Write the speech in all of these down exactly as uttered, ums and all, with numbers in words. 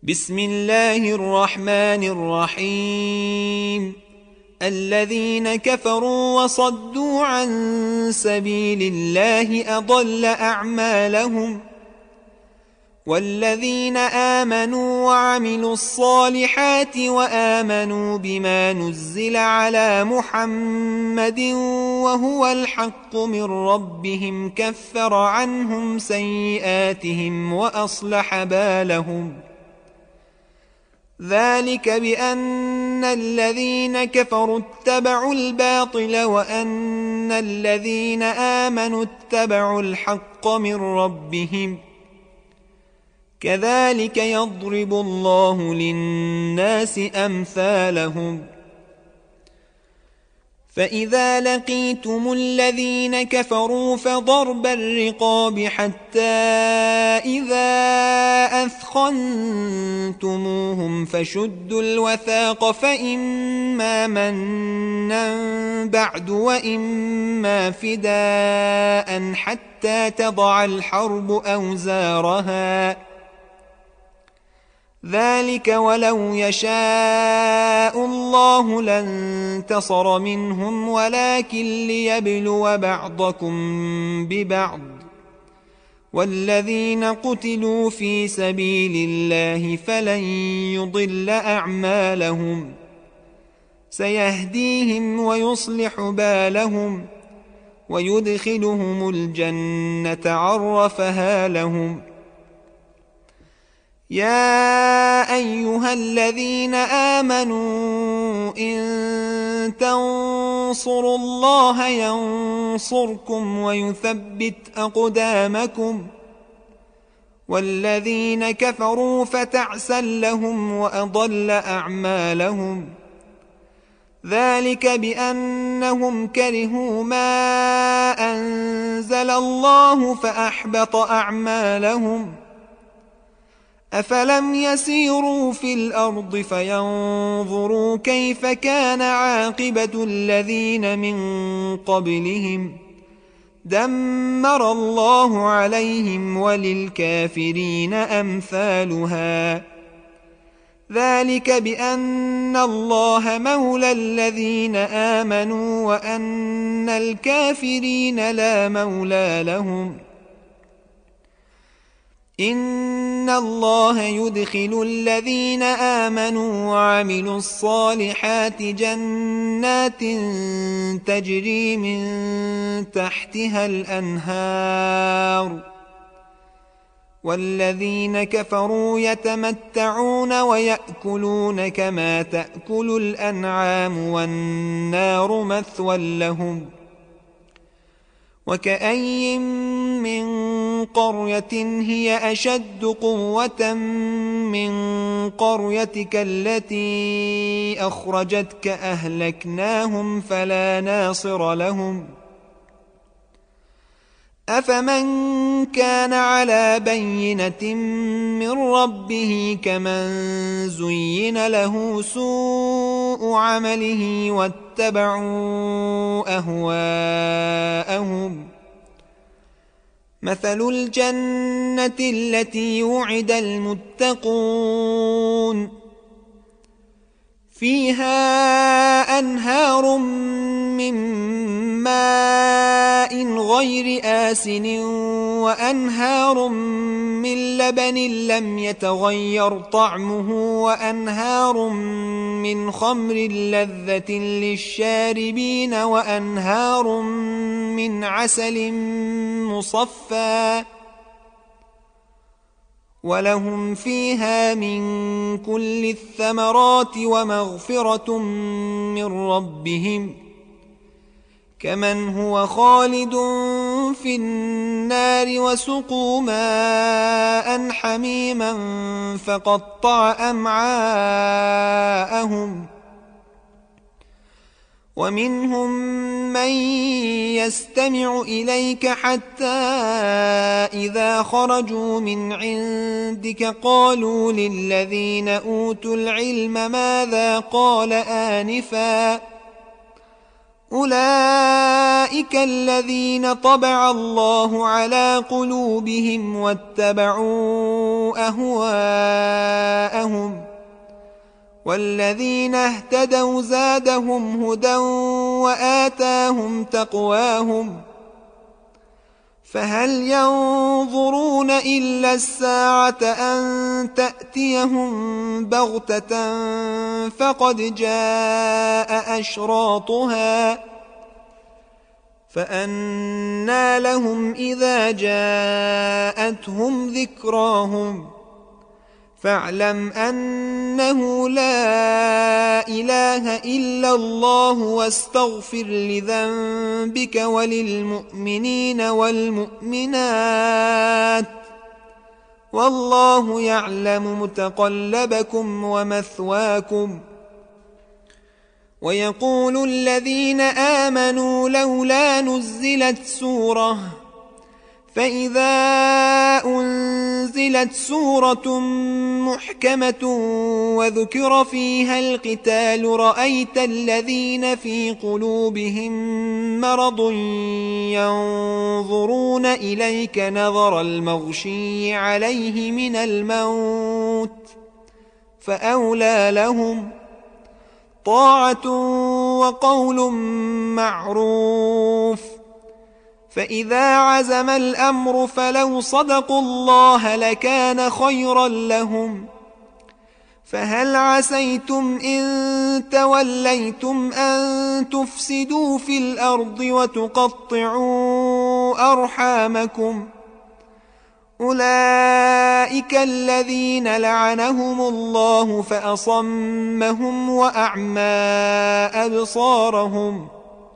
بسم الله الرحمن الرحيم. الذين كفروا وصدوا عن سبيل الله أضل أعمالهم، والذين آمنوا وعملوا الصالحات وآمنوا بما نزل على محمد وهو الحق من ربهم كفر عنهم سيئاتهم وأصلح بالهم. ذلك بأن الذين كفروا اتبعوا الباطل وأن الذين آمنوا اتبعوا الحق من ربهم، كذلك يضرب الله للناس أمثالهم. فإذا لقيتم الذين كفروا فضرب الرقاب حتى إذا أثخنتموهم فشدوا الوثاق فإما منا بعد وإما فداء حتى تضع الحرب أوزارها، ذلك ولو يشاء الله لانتصر منهم ولكن ليبلو بعضكم ببعض، والذين قتلوا في سبيل الله فلن يضل أعمالهم، سيهديهم ويصلح بالهم ويدخلهم الجنة عرفها لهم. يا أيها الذين آمنوا إن تنصروا الله ينصركم ويثبت أقدامكم، والذين كفروا فتعسا لهم وأضل أعمالهم. ذلك بأنهم كرهوا ما أنزل الله فأحبط أعمالهم. أفلم يسيروا في الأرض فينظروا كيف كان عاقبة الذين من قبلهم، دمر الله عليهم وللكافرين أمثالها. ذلك بأن الله مولى الذين آمنوا وأن الكافرين لا مولى لهم. إن الله يدخل الذين آمنوا وعملوا الصالحات جنات تجري من تحتها الأنهار، والذين كفروا يتمتعون ويأكلون كما تأكل الأنعام والنار مثوى لهم. وكأين من قرية هي أشد قوة من قريتك التي أخرجتك أهلكناهم فلا ناصر لهم. أفمن كان على بينة من ربه كمن زين له سوء عمله واتبعوا أهواءهم. مثل الجنة التي وعد المتقون فيها أنهار من ماء غير آسن وأنهار من لبن لم يتغير طعمه وأنهار من خمر لذة للشاربين وأنهار من عسل مصفى ولهم فيها من كل الثمرات ومغفرة من ربهم، كمن هو خالد في النار وسقوا ماء حميما فقطع أمعاءهم. ومنهم من يستمع إليك حتى إذا خرجوا من عندك قالوا للذين أوتوا العلم ماذا قال آنفا، أولئك الذين طبع الله على قلوبهم واتبعوا أهواءهم والذين اهتدوا زادهم هدى وآتاهم تقواهم فهل ينظرون إلا الساعة أن تأتيهم بغتة فقد جاء أشراطها فأنى لهم إذا جاءتهم ذكراهم فاعلم أنه لا إله إلا الله واستغفر لذنبك وللمؤمنين والمؤمنات والله يعلم متقلبكم ومثواكم. ويقول الذين آمنوا لولا نزلت سورة فإذا أنزلت سورة محكمة وذكر فيها القتال رأيت الذين في قلوبهم مرض ينظرون إليك نظر المغشي عليه من الموت فأولى لهم طاعة وقول معروف. فإذا عزم الأمر فلو صدقوا الله لكان خيرا لهم. فهل عسيتم إن توليتم أن تفسدوا في الأرض وتقطعوا أرحامكم أولئك الذين لعنهم الله فأصمهم وأعمى أبصارهم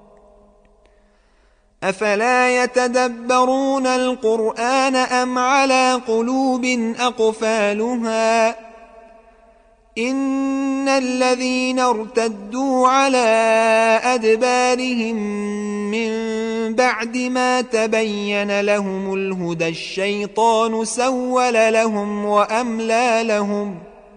أفلا يتدبرون القرآن أم على قلوب أقفالها إن الذين ارتدوا على أدبارهم من بعد ما تبين لهم الهدى الشيطان سول لهم وأملى لهم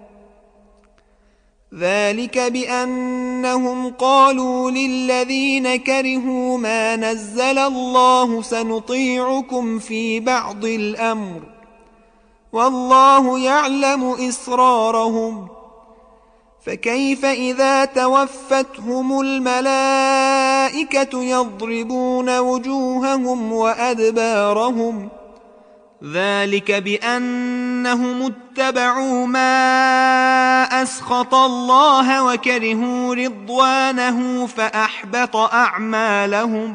ذلك بأنهم قالوا للذين كرهوا ما نزل الله سنطيعكم في بعض الأمر والله يعلم إسرارهم فكيف إذا توفتهم الملائكة يضربون وجوههم وأدبارهم ذلك بأنهم اتبعوا ما أسخط الله وكرهوا رضوانه فأحبط أعمالهم.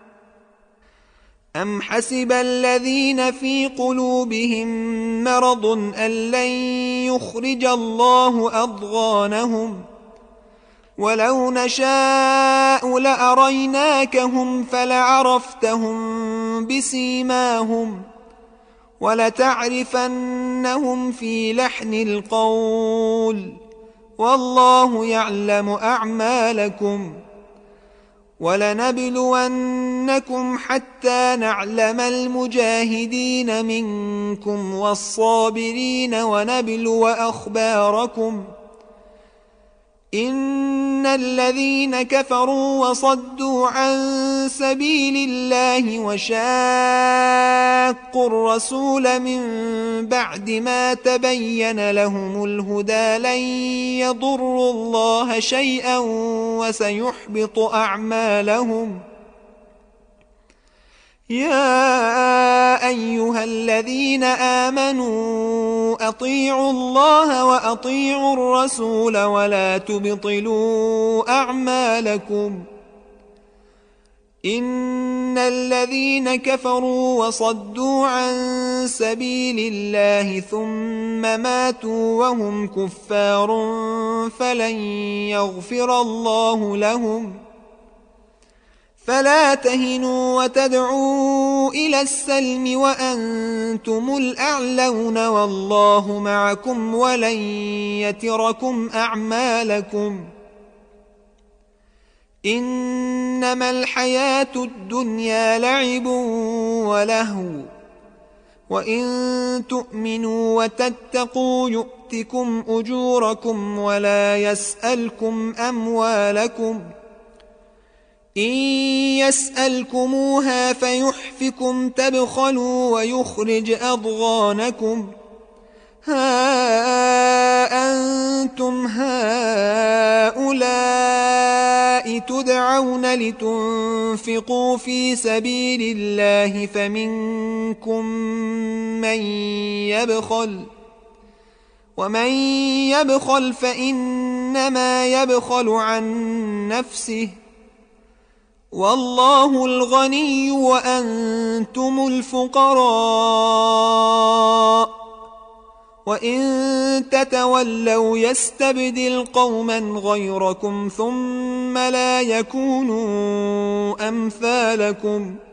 أم حسب الذين في قلوبهم مرض أن لن يخرج الله أضغانهم ولو نشاء لأريناكهم فلعرفتهم بسيماهم ولتعرفنهم في لحن القول والله يعلم أعمالكم. ولنبلونكم حتى نعلم المجاهدين منكم والصابرين ونبلو أخباركم إن الذين كفروا وصدوا عن سبيل الله وشاقوا الرسول من بعد ما تبين لهم الهدى لن يضروا الله شيئا وسيحبط أعمالهم. يا أيها الذين آمنوا أطيعوا الله وأطيعوا الرسول ولا تبطلوا أعمالكم إن الذين كفروا وصدوا عن سبيل الله ثم ماتوا وهم كفار فلن يغفر الله لهم. فلا تهنوا وتدعوا إلى السلم وأنتم الأعلون والله معكم ولن يتركم أعمالكم. إنما الحياة الدنيا لعب ولهو وإن تؤمنوا وتتقوا يؤتكم أجوركم ولا يسألكم أموالكم إن يسألكموها فيحفكم تبخلوا ويخرج أضغانكم ها أنتم هؤلاء ولتنفقوا في سبيل الله فمنكم من يبخل ومن يبخل فإنما يبخل عن نفسه والله الغني وأنتم الفقراء وإن تتولوا يستبدل قوما غيركم ثم لا يكونوا أمثالكم